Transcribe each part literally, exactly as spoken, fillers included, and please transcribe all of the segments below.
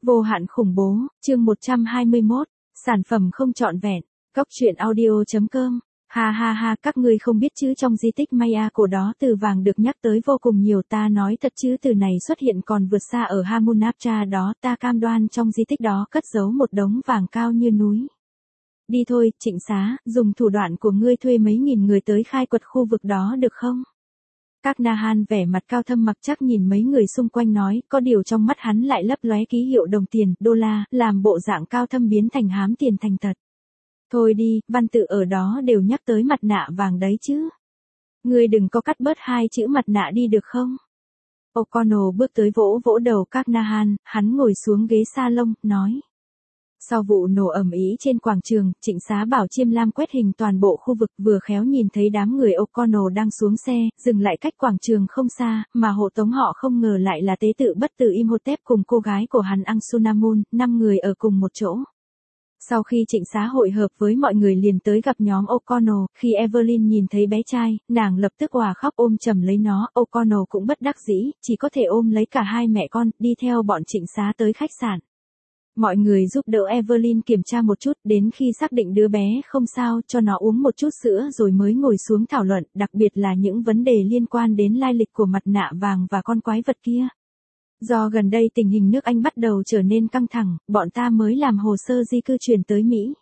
Vô hạn khủng bố, chương một trăm hai mươi mốt, sản phẩm không trọn vẹn, góc truyện audio.com. Ha ha ha, các ngươi không biết chứ, trong di tích Maya cổ đó từ vàng được nhắc tới vô cùng nhiều, ta nói thật chứ, từ này xuất hiện còn vượt xa ở Hamunaptra đó, ta cam đoan trong di tích đó cất giấu một đống vàng cao như núi. Đi thôi, Trịnh Xá, dùng thủ đoạn của ngươi thuê mấy nghìn người tới khai quật khu vực đó được không? Các Na Han vẻ mặt cao thâm mặc chắc nhìn mấy người xung quanh nói, có điều trong mắt hắn lại lấp lóe ký hiệu đồng tiền, đô la, làm bộ dạng cao thâm biến thành hám tiền thành thật. Thôi đi, văn tự ở đó đều nhắc tới mặt nạ vàng đấy chứ. Ngươi đừng có cắt bớt hai chữ mặt nạ đi được không? O'Connell bước tới vỗ vỗ đầu các Na Han, hắn ngồi xuống ghế salon, nói. Sau vụ nổ ầm ĩ trên quảng trường, Trịnh Xá bảo Chiêm Lam quét hình toàn bộ khu vực, vừa khéo nhìn thấy đám người O'Connell đang xuống xe, dừng lại cách quảng trường không xa, mà hộ tống họ không ngờ lại là tế tự bất tử Imhotep cùng cô gái của hắn Ansunamun, năm người ở cùng một chỗ. Sau khi Trịnh Xá hội hợp với mọi người liền tới gặp nhóm O'Connell, khi Evelyn nhìn thấy bé trai, nàng lập tức òa khóc ôm chầm lấy nó, O'Connell cũng bất đắc dĩ, chỉ có thể ôm lấy cả hai mẹ con, đi theo bọn Trịnh Xá tới khách sạn. Mọi người giúp đỡ Evelyn kiểm tra một chút, đến khi xác định đứa bé không sao, cho nó uống một chút sữa rồi mới ngồi xuống thảo luận, đặc biệt là những vấn đề liên quan đến lai lịch của mặt nạ vàng và con quái vật kia. Do gần đây tình hình nước Anh bắt đầu trở nên căng thẳng, bọn ta mới làm hồ sơ di cư chuyển tới Mỹ.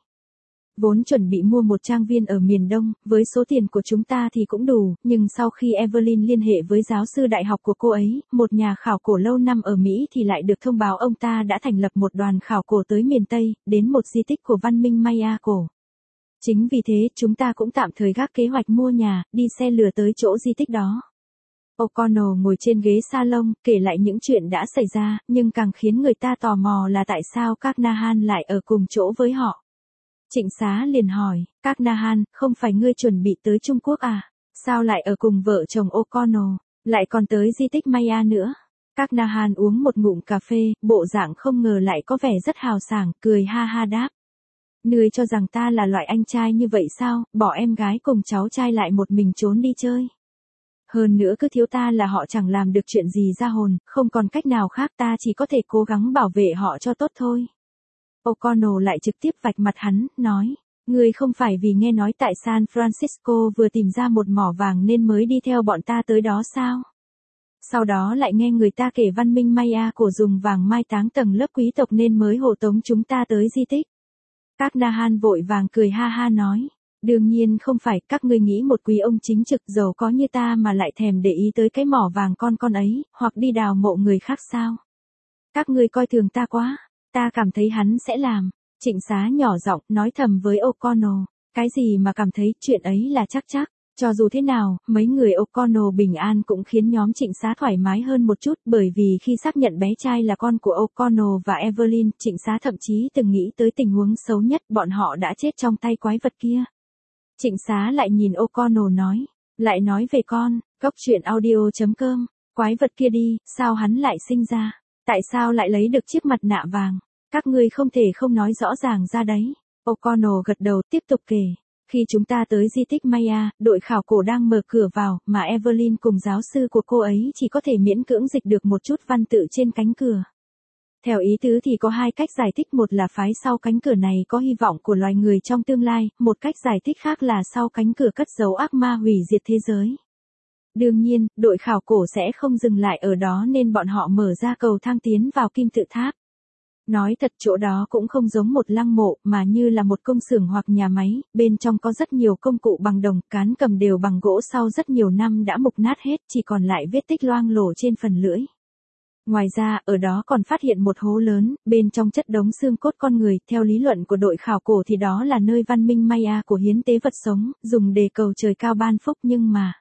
Vốn chuẩn bị mua một trang viên ở miền Đông, với số tiền của chúng ta thì cũng đủ, nhưng sau khi Evelyn liên hệ với giáo sư đại học của cô ấy, một nhà khảo cổ lâu năm ở Mỹ thì lại được thông báo ông ta đã thành lập một đoàn khảo cổ tới miền Tây, đến một di tích của văn minh Maya cổ. Chính vì thế, chúng ta cũng tạm thời gác kế hoạch mua nhà, đi xe lửa tới chỗ di tích đó. O'Connell ngồi trên ghế salon, kể lại những chuyện đã xảy ra, nhưng càng khiến người ta tò mò là tại sao các Na Han lại ở cùng chỗ với họ. Trịnh Xá liền hỏi, các Na Han, không phải ngươi chuẩn bị tới Trung Quốc à? Sao lại ở cùng vợ chồng O'Connell, lại còn tới di tích Maya nữa? Các Na Han uống một ngụm cà phê, bộ dạng không ngờ lại có vẻ rất hào sảng, cười ha ha đáp. Ngươi cho rằng ta là loại anh trai như vậy sao, bỏ em gái cùng cháu trai lại một mình trốn đi chơi. Hơn nữa cứ thiếu ta là họ chẳng làm được chuyện gì ra hồn, không còn cách nào khác, ta chỉ có thể cố gắng bảo vệ họ cho tốt thôi. O'Connell lại trực tiếp vạch mặt hắn, nói, ngươi không phải vì nghe nói tại San Francisco vừa tìm ra một mỏ vàng nên mới đi theo bọn ta tới đó sao? Sau đó lại nghe người ta kể văn minh Maya cổ dùng vàng mai táng tầng lớp quý tộc nên mới hộ tống chúng ta tới di tích. Các Na Han vội vàng cười ha ha nói. Đương nhiên không phải, các ngươi nghĩ một quý ông chính trực giàu có như ta mà lại thèm để ý tới cái mỏ vàng con con ấy, hoặc đi đào mộ người khác sao? Các ngươi coi thường ta quá, ta cảm thấy hắn sẽ làm. Trịnh Xá nhỏ giọng nói thầm với O'Connell, cái gì mà cảm thấy, chuyện ấy là chắc chắc. Cho dù thế nào, mấy người O'Connell bình an cũng khiến nhóm Trịnh Xá thoải mái hơn một chút, bởi vì khi xác nhận bé trai là con của O'Connell và Evelyn, Trịnh Xá thậm chí từng nghĩ tới tình huống xấu nhất, bọn họ đã chết trong tay quái vật kia. Trịnh Xá lại nhìn O'Connell nói, lại nói về con, góc truyện audio.com, quái vật kia đi, sao hắn lại sinh ra, tại sao lại lấy được chiếc mặt nạ vàng, các ngươi không thể không nói rõ ràng ra đấy. O'Connell gật đầu tiếp tục kể, khi chúng ta tới di tích Maya, đội khảo cổ đang mở cửa vào, mà Evelyn cùng giáo sư của cô ấy chỉ có thể miễn cưỡng dịch được một chút văn tự trên cánh cửa. Theo ý tứ thì có hai cách giải thích, một là phái sau cánh cửa này có hy vọng của loài người trong tương lai, một cách giải thích khác là sau cánh cửa cất giấu ác ma hủy diệt thế giới. Đương nhiên, đội khảo cổ sẽ không dừng lại ở đó nên bọn họ mở ra cầu thang tiến vào kim tự tháp. Nói thật, chỗ đó cũng không giống một lăng mộ mà như là một công xưởng hoặc nhà máy, bên trong có rất nhiều công cụ bằng đồng, cán cầm đều bằng gỗ sau rất nhiều năm đã mục nát hết, chỉ còn lại vết tích loang lổ trên phần lưỡi. Ngoài ra, ở đó còn phát hiện một hố lớn, bên trong chất đống xương cốt con người, theo lý luận của đội khảo cổ thì đó là nơi văn minh Maya của hiến tế vật sống, dùng để cầu trời cao ban phúc, nhưng mà...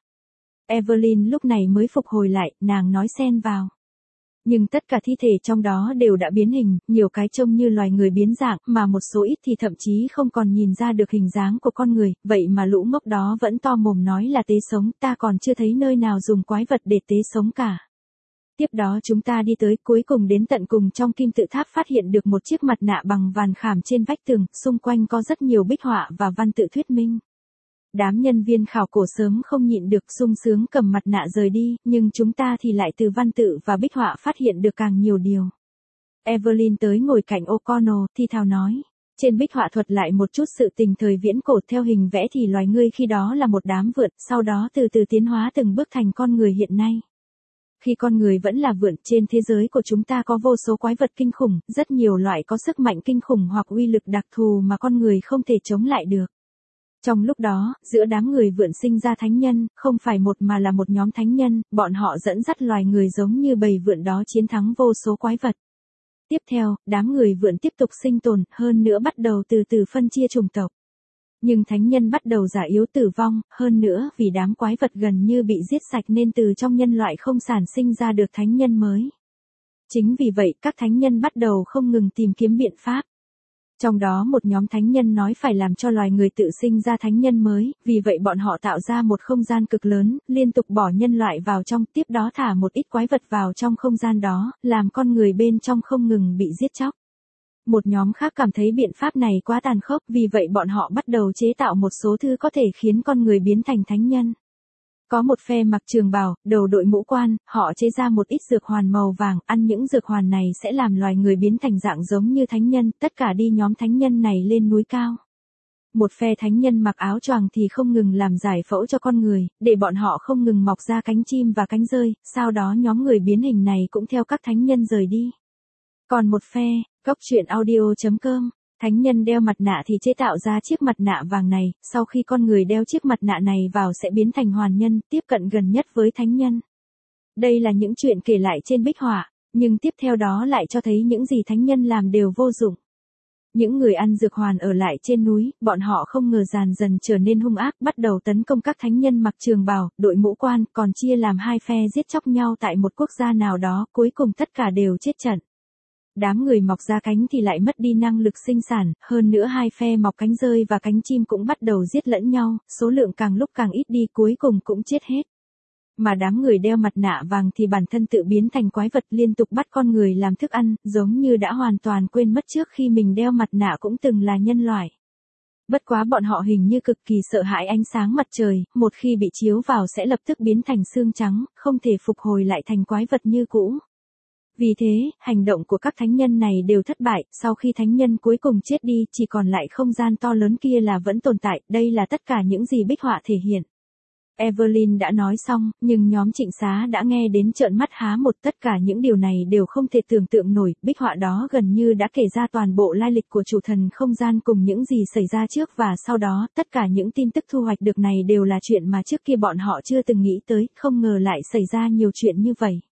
Evelyn lúc này mới phục hồi lại, nàng nói xen vào. Nhưng tất cả thi thể trong đó đều đã biến hình, nhiều cái trông như loài người biến dạng, mà một số ít thì thậm chí không còn nhìn ra được hình dáng của con người, vậy mà lũ ngốc đó vẫn to mồm nói là tế sống, ta còn chưa thấy nơi nào dùng quái vật để tế sống cả. Tiếp đó chúng ta đi tới, cuối cùng đến tận cùng trong kim tự tháp phát hiện được một chiếc mặt nạ bằng vàn khảm trên vách tường, xung quanh có rất nhiều bích họa và văn tự thuyết minh. Đám nhân viên khảo cổ sớm không nhịn được sung sướng cầm mặt nạ rời đi, nhưng chúng ta thì lại từ văn tự và bích họa phát hiện được càng nhiều điều. Evelyn tới ngồi cạnh O'Connell, thi thào nói. Trên bích họa thuật lại một chút sự tình thời viễn cổ theo hình vẽ thì loài ngươi khi đó là một đám vượn, sau đó từ từ tiến hóa từng bước thành con người hiện nay. Khi con người vẫn là vượn, trên thế giới của chúng ta có vô số quái vật kinh khủng, rất nhiều loại có sức mạnh kinh khủng hoặc uy lực đặc thù mà con người không thể chống lại được. Trong lúc đó, giữa đám người vượn sinh ra thánh nhân, không phải một mà là một nhóm thánh nhân, bọn họ dẫn dắt loài người giống như bầy vượn đó chiến thắng vô số quái vật. Tiếp theo, đám người vượn tiếp tục sinh tồn, hơn nữa bắt đầu từ từ phân chia chủng tộc. Nhưng thánh nhân bắt đầu già yếu tử vong, hơn nữa vì đám quái vật gần như bị giết sạch nên từ trong nhân loại không sản sinh ra được thánh nhân mới. Chính vì vậy các thánh nhân bắt đầu không ngừng tìm kiếm biện pháp. Trong đó một nhóm thánh nhân nói phải làm cho loài người tự sinh ra thánh nhân mới, vì vậy bọn họ tạo ra một không gian cực lớn, liên tục bỏ nhân loại vào trong, tiếp đó thả một ít quái vật vào trong không gian đó, làm con người bên trong không ngừng bị giết chóc. Một nhóm khác cảm thấy biện pháp này quá tàn khốc, vì vậy bọn họ bắt đầu chế tạo một số thứ có thể khiến con người biến thành thánh nhân. Có một phe mặc trường bào, đầu đội mũ quan, họ chế ra một ít dược hoàn màu vàng, ăn những dược hoàn này sẽ làm loài người biến thành dạng giống như thánh nhân, tất cả đi nhóm thánh nhân này lên núi cao. Một phe thánh nhân mặc áo choàng thì không ngừng làm giải phẫu cho con người, để bọn họ không ngừng mọc ra cánh chim và cánh rơi, sau đó nhóm người biến hình này cũng theo các thánh nhân rời đi. Còn một phe, góc truyện audio chấm com, thánh nhân đeo mặt nạ thì chế tạo ra chiếc mặt nạ vàng này, sau khi con người đeo chiếc mặt nạ này vào sẽ biến thành hoàn nhân, tiếp cận gần nhất với thánh nhân. Đây là những chuyện kể lại trên bích họa, nhưng tiếp theo đó lại cho thấy những gì thánh nhân làm đều vô dụng. Những người ăn dược hoàn ở lại trên núi, bọn họ không ngờ dần dần trở nên hung ác, bắt đầu tấn công các thánh nhân mặc trường bào, đội mũ quan, còn chia làm hai phe giết chóc nhau tại một quốc gia nào đó, cuối cùng tất cả đều chết trận. Đám người mọc ra cánh thì lại mất đi năng lực sinh sản, hơn nữa hai phe mọc cánh rơi và cánh chim cũng bắt đầu giết lẫn nhau, số lượng càng lúc càng ít đi, cuối cùng cũng chết hết. Mà đám người đeo mặt nạ vàng thì bản thân tự biến thành quái vật, liên tục bắt con người làm thức ăn, giống như đã hoàn toàn quên mất trước khi mình đeo mặt nạ cũng từng là nhân loại. Bất quá bọn họ hình như cực kỳ sợ hãi ánh sáng mặt trời, một khi bị chiếu vào sẽ lập tức biến thành xương trắng, không thể phục hồi lại thành quái vật như cũ. Vì thế, hành động của các thánh nhân này đều thất bại, sau khi thánh nhân cuối cùng chết đi, chỉ còn lại không gian to lớn kia là vẫn tồn tại, đây là tất cả những gì bích họa thể hiện. Evelyn đã nói xong, nhưng nhóm Trịnh Xá đã nghe đến trợn mắt há một, tất cả những điều này đều không thể tưởng tượng nổi, bích họa đó gần như đã kể ra toàn bộ lai lịch của chủ thần không gian cùng những gì xảy ra trước và sau đó, tất cả những tin tức thu hoạch được này đều là chuyện mà trước kia bọn họ chưa từng nghĩ tới, không ngờ lại xảy ra nhiều chuyện như vậy.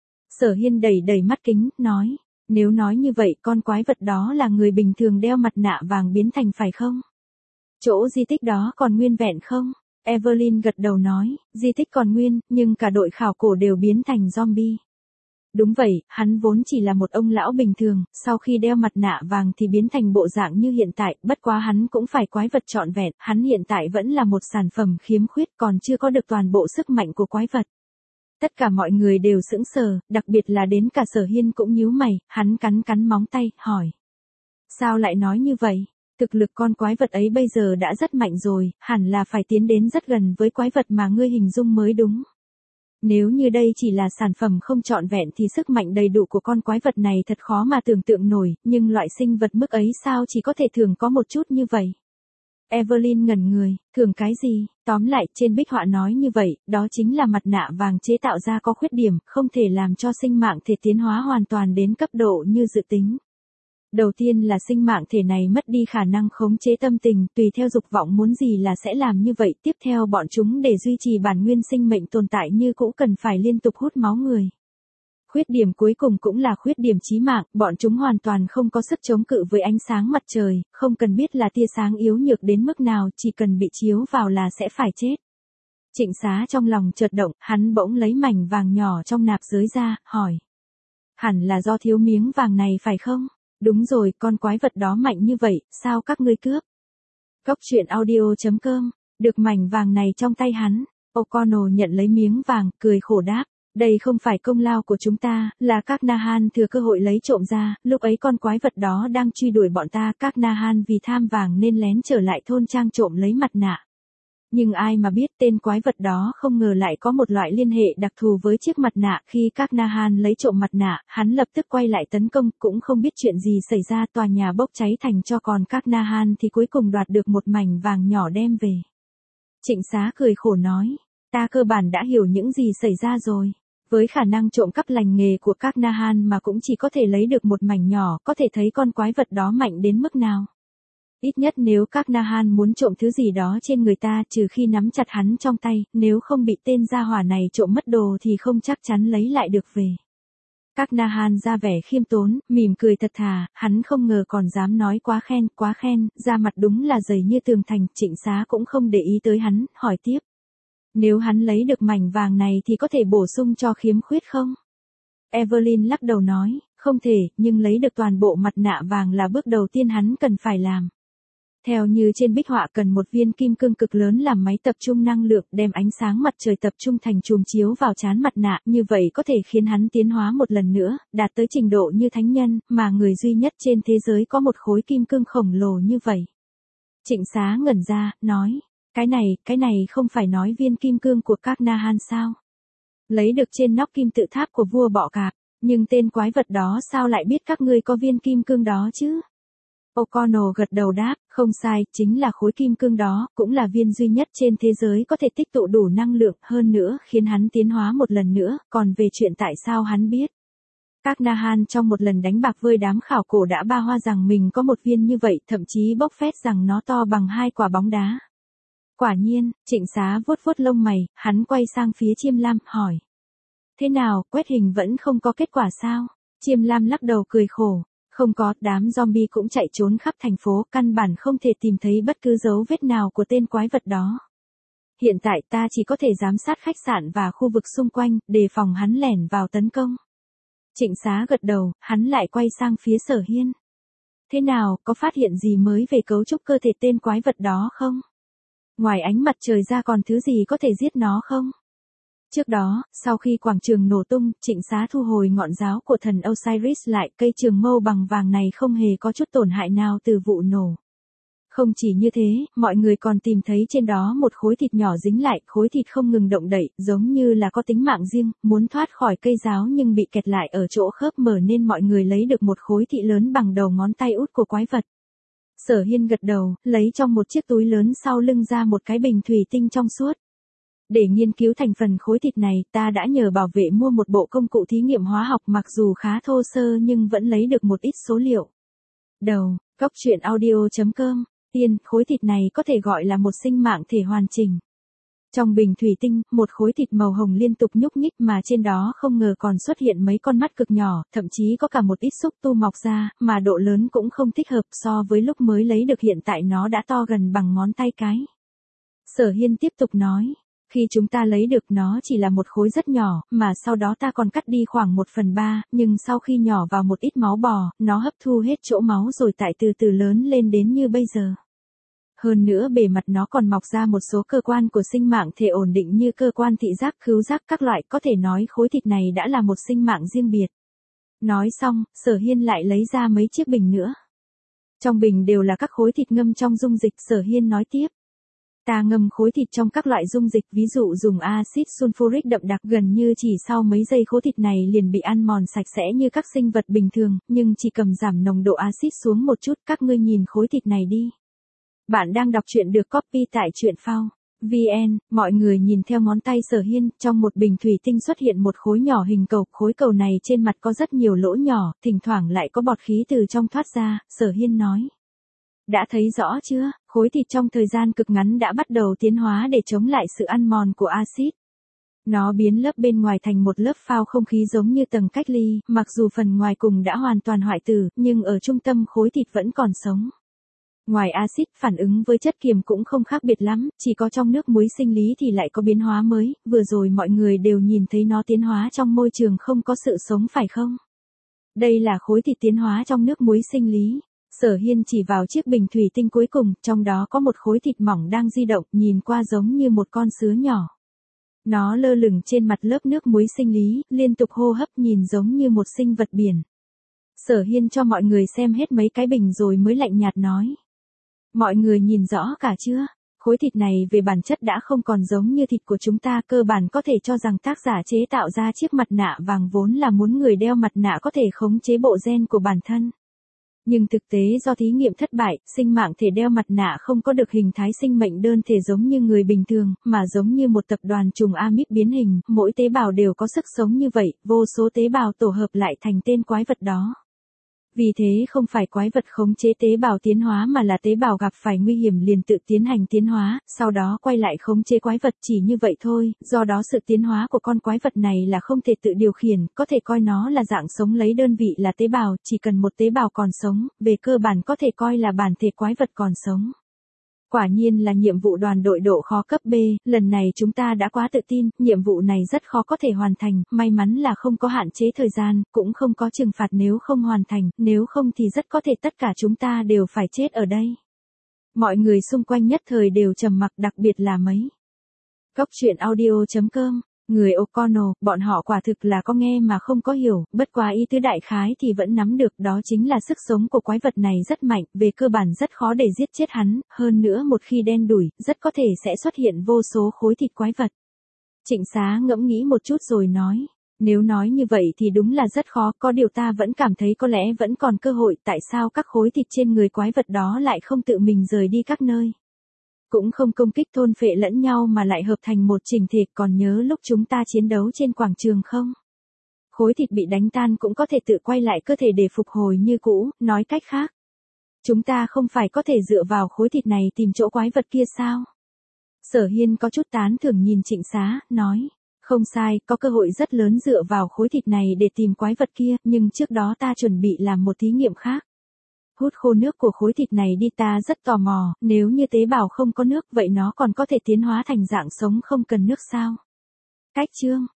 Sở Hiên đầy đầy mắt kính, nói, nếu nói như vậy con quái vật đó là người bình thường đeo mặt nạ vàng biến thành phải không? Chỗ di tích đó còn nguyên vẹn không? Evelyn gật đầu nói, di tích còn nguyên, nhưng cả đội khảo cổ đều biến thành zombie. Đúng vậy, hắn vốn chỉ là một ông lão bình thường, sau khi đeo mặt nạ vàng thì biến thành bộ dạng như hiện tại, bất quá hắn cũng phải quái vật trọn vẹn, hắn hiện tại vẫn là một sản phẩm khiếm khuyết còn chưa có được toàn bộ sức mạnh của quái vật. Tất cả mọi người đều sững sờ, đặc biệt là đến cả Sở Hiên cũng nhíu mày, hắn cắn cắn móng tay, hỏi. Sao lại nói như vậy? Thực lực con quái vật ấy bây giờ đã rất mạnh rồi, hẳn là phải tiến đến rất gần với quái vật mà ngươi hình dung mới đúng. Nếu như đây chỉ là sản phẩm không trọn vẹn thì sức mạnh đầy đủ của con quái vật này thật khó mà tưởng tượng nổi, nhưng loại sinh vật mức ấy sao chỉ có thể thường có một chút như vậy? Evelyn ngẩn người, thường cái gì? Tóm lại, trên bích họa nói như vậy, đó chính là mặt nạ vàng chế tạo ra có khuyết điểm, không thể làm cho sinh mạng thể tiến hóa hoàn toàn đến cấp độ như dự tính. Đầu tiên là sinh mạng thể này mất đi khả năng khống chế tâm tình, tùy theo dục vọng muốn gì là sẽ làm như vậy. Tiếp theo bọn chúng để duy trì bản nguyên sinh mệnh tồn tại như cũ cần phải liên tục hút máu người. Khuyết điểm cuối cùng cũng là khuyết điểm chí mạng, bọn chúng hoàn toàn không có sức chống cự với ánh sáng mặt trời, không cần biết là tia sáng yếu nhược đến mức nào, chỉ cần bị chiếu vào là sẽ phải chết. Trịnh Xá trong lòng chợt động, hắn bỗng lấy mảnh vàng nhỏ trong nạp giới ra, hỏi. Hẳn là do thiếu miếng vàng này phải không? Đúng rồi, con quái vật đó mạnh như vậy, sao các ngươi cướp? Góc truyện audio chấm com, được mảnh vàng này trong tay hắn, O'Connell nhận lấy miếng vàng, cười khổ đáp. Đây không phải công lao của chúng ta, là các Nahan thừa cơ hội lấy trộm ra, lúc ấy con quái vật đó đang truy đuổi bọn ta, các Nahan vì tham vàng nên lén trở lại thôn trang trộm lấy mặt nạ. Nhưng ai mà biết tên quái vật đó không ngờ lại có một loại liên hệ đặc thù với chiếc mặt nạ. Khi các Nahan lấy trộm mặt nạ, hắn lập tức quay lại tấn công, cũng không biết chuyện gì xảy ra, tòa nhà bốc cháy thành tro, còn các Nahan thì cuối cùng đoạt được một mảnh vàng nhỏ đem về. Trịnh Xá cười khổ nói, ta cơ bản đã hiểu những gì xảy ra rồi. Với khả năng trộm cắp lành nghề của các Nahan mà cũng chỉ có thể lấy được một mảnh nhỏ, có thể thấy con quái vật đó mạnh đến mức nào. Ít nhất nếu các Nahan muốn trộm thứ gì đó trên người ta, trừ khi nắm chặt hắn trong tay, nếu không bị tên gia hỏa này trộm mất đồ thì không chắc chắn lấy lại được về. Các Nahan ra vẻ khiêm tốn, mỉm cười thật thà, hắn không ngờ còn dám nói quá khen, quá khen, da mặt đúng là dày như tường thành. Trịnh Xá cũng không để ý tới hắn, hỏi tiếp. Nếu hắn lấy được mảnh vàng này thì có thể bổ sung cho khiếm khuyết không? Evelyn lắc đầu nói, không thể, nhưng lấy được toàn bộ mặt nạ vàng là bước đầu tiên hắn cần phải làm. Theo như trên bích họa, cần một viên kim cương cực lớn làm máy tập trung năng lượng, đem ánh sáng mặt trời tập trung thành chùm chiếu vào trán mặt nạ, như vậy có thể khiến hắn tiến hóa một lần nữa, đạt tới trình độ như thánh nhân, mà người duy nhất trên thế giới có một khối kim cương khổng lồ như vậy. Trịnh Xá ngẩn ra, nói, cái này, cái này không phải nói viên kim cương của các Nahan sao? Lấy được trên nóc kim tự tháp của vua bọ cạp, nhưng tên quái vật đó sao lại biết các ngươi có viên kim cương đó chứ? O'Connell gật đầu đáp, không sai, chính là khối kim cương đó, cũng là viên duy nhất trên thế giới có thể tích tụ đủ năng lượng, hơn nữa khiến hắn tiến hóa một lần nữa, còn về chuyện tại sao hắn biết. Các Nahan trong một lần đánh bạc với đám khảo cổ đã ba hoa rằng mình có một viên như vậy, thậm chí bốc phét rằng nó to bằng hai quả bóng đá. Quả nhiên, Trịnh Xá vuốt vuốt lông mày, hắn quay sang phía Chiêm Lam, hỏi. Thế nào, quét hình vẫn không có kết quả sao? Chiêm Lam lắc đầu cười khổ. Không có, đám zombie cũng chạy trốn khắp thành phố, căn bản không thể tìm thấy bất cứ dấu vết nào của tên quái vật đó. Hiện tại ta chỉ có thể giám sát khách sạn và khu vực xung quanh, đề phòng hắn lẻn vào tấn công. Trịnh Xá gật đầu, hắn lại quay sang phía Sở Hiên. Thế nào, có phát hiện gì mới về cấu trúc cơ thể tên quái vật đó không? Ngoài ánh mặt trời ra còn thứ gì có thể giết nó không? Trước đó, sau khi quảng trường nổ tung, Trịnh Xá thu hồi ngọn giáo của thần Osiris lại, cây trường mâu bằng vàng này không hề có chút tổn hại nào từ vụ nổ. Không chỉ như thế, mọi người còn tìm thấy trên đó một khối thịt nhỏ dính lại, khối thịt không ngừng động đậy, giống như là có tính mạng riêng, muốn thoát khỏi cây giáo nhưng bị kẹt lại ở chỗ khớp mở nên mọi người lấy được một khối thịt lớn bằng đầu ngón tay út của quái vật. Sở Hiên gật đầu, lấy trong một chiếc túi lớn sau lưng ra một cái bình thủy tinh trong suốt. Để nghiên cứu thành phần khối thịt này, ta đã nhờ bảo vệ mua một bộ công cụ thí nghiệm hóa học, mặc dù khá thô sơ nhưng vẫn lấy được một ít số liệu. Đầu, góc truyện audio chấm com, tiên, khối thịt này có thể gọi là một sinh mạng thể hoàn chỉnh. Trong bình thủy tinh, một khối thịt màu hồng liên tục nhúc nhích mà trên đó không ngờ còn xuất hiện mấy con mắt cực nhỏ, thậm chí có cả một ít xúc tu mọc ra, mà độ lớn cũng không thích hợp, so với lúc mới lấy được hiện tại nó đã to gần bằng ngón tay cái. Sở Hiên tiếp tục nói. Khi chúng ta lấy được nó chỉ là một khối rất nhỏ, mà sau đó ta còn cắt đi khoảng một phần ba, nhưng sau khi nhỏ vào một ít máu bò, nó hấp thu hết chỗ máu rồi tại từ từ lớn lên đến như bây giờ. Hơn nữa bề mặt nó còn mọc ra một số cơ quan của sinh mạng thể ổn định như cơ quan thị giác, khứu giác các loại, có thể nói khối thịt này đã là một sinh mạng riêng biệt. Nói xong, Sở Hiên lại lấy ra mấy chiếc bình nữa. Trong bình đều là các khối thịt ngâm trong dung dịch. Sở Hiên nói tiếp. Ta ngâm khối thịt trong các loại dung dịch, ví dụ dùng axit sulfuric đậm đặc, gần như chỉ sau mấy giây khối thịt này liền bị ăn mòn sạch sẽ như các sinh vật bình thường, nhưng chỉ cầm giảm nồng độ axit xuống một chút. Các ngươi nhìn khối thịt này đi. Bạn đang đọc truyện được copy tại truyện phao chấm vn, mọi người nhìn theo ngón tay Sở Hiên, trong một bình thủy tinh xuất hiện một khối nhỏ hình cầu, khối cầu này trên mặt có rất nhiều lỗ nhỏ, thỉnh thoảng lại có bọt khí từ trong thoát ra. Sở Hiên nói. Đã thấy rõ chưa, khối thịt trong thời gian cực ngắn đã bắt đầu tiến hóa để chống lại sự ăn mòn của axit. Nó biến lớp bên ngoài thành một lớp phao không khí giống như tầng cách ly, mặc dù phần ngoài cùng đã hoàn toàn hoại tử, nhưng ở trung tâm khối thịt vẫn còn sống. Ngoài axit, phản ứng với chất kiềm cũng không khác biệt lắm, chỉ có trong nước muối sinh lý thì lại có biến hóa mới, vừa rồi mọi người đều nhìn thấy nó tiến hóa trong môi trường không có sự sống phải không? Đây là khối thịt tiến hóa trong nước muối sinh lý. Sở Hiên chỉ vào chiếc bình thủy tinh cuối cùng, trong đó có một khối thịt mỏng đang di động, nhìn qua giống như một con sứa nhỏ. Nó lơ lửng trên mặt lớp nước muối sinh lý, liên tục hô hấp, nhìn giống như một sinh vật biển. Sở Hiên cho mọi người xem hết mấy cái bình rồi mới lạnh nhạt nói. Mọi người nhìn rõ cả chưa? Khối thịt này về bản chất đã không còn giống như thịt của chúng ta, cơ bản có thể cho rằng tác giả chế tạo ra chiếc mặt nạ vàng vốn là muốn người đeo mặt nạ có thể khống chế bộ gen của bản thân. Nhưng thực tế do thí nghiệm thất bại, sinh mạng thể đeo mặt nạ không có được hình thái sinh mệnh đơn thể giống như người bình thường, mà giống như một tập đoàn trùng amip biến hình, mỗi tế bào đều có sức sống như vậy, vô số tế bào tổ hợp lại thành tên quái vật đó. Vì thế không phải quái vật khống chế tế bào tiến hóa mà là tế bào gặp phải nguy hiểm liền tự tiến hành tiến hóa, sau đó quay lại khống chế quái vật, chỉ như vậy thôi, do đó sự tiến hóa của con quái vật này là không thể tự điều khiển, có thể coi nó là dạng sống lấy đơn vị là tế bào, chỉ cần một tế bào còn sống, về cơ bản có thể coi là bản thể quái vật còn sống. Quả nhiên là nhiệm vụ đoàn đội độ khó cấp B, lần này chúng ta đã quá tự tin, nhiệm vụ này rất khó có thể hoàn thành, may mắn là không có hạn chế thời gian, cũng không có trừng phạt nếu không hoàn thành, nếu không thì rất có thể tất cả chúng ta đều phải chết ở đây. Mọi người xung quanh nhất thời đều trầm mặc, đặc biệt là mấy. Góc truyện audio chấm com Người O'Connell, bọn họ quả thực là có nghe mà không có hiểu, bất quá ý tứ đại khái thì vẫn nắm được, đó chính là sức sống của quái vật này rất mạnh, về cơ bản rất khó để giết chết hắn, hơn nữa một khi đen đủi, rất có thể sẽ xuất hiện vô số khối thịt quái vật. Trịnh Xá ngẫm nghĩ một chút rồi nói, nếu nói như vậy thì đúng là rất khó, có điều ta vẫn cảm thấy có lẽ vẫn còn cơ hội, tại sao các khối thịt trên người quái vật đó lại không tự mình rời đi các nơi. Cũng không công kích thôn phệ lẫn nhau mà lại hợp thành một chỉnh thể, còn nhớ lúc chúng ta chiến đấu trên quảng trường không? Khối thịt bị đánh tan cũng có thể tự quay lại cơ thể để phục hồi như cũ, nói cách khác. Chúng ta không phải có thể dựa vào khối thịt này tìm chỗ quái vật kia sao? Sở Hiên có chút tán thưởng nhìn Trịnh Xá, nói, không sai, có cơ hội rất lớn dựa vào khối thịt này để tìm quái vật kia, nhưng trước đó ta chuẩn bị làm một thí nghiệm khác. Hút khô nước của khối thịt này đi, ta rất tò mò, nếu như tế bào không có nước vậy nó còn có thể tiến hóa thành dạng sống không cần nước sao? Cách chương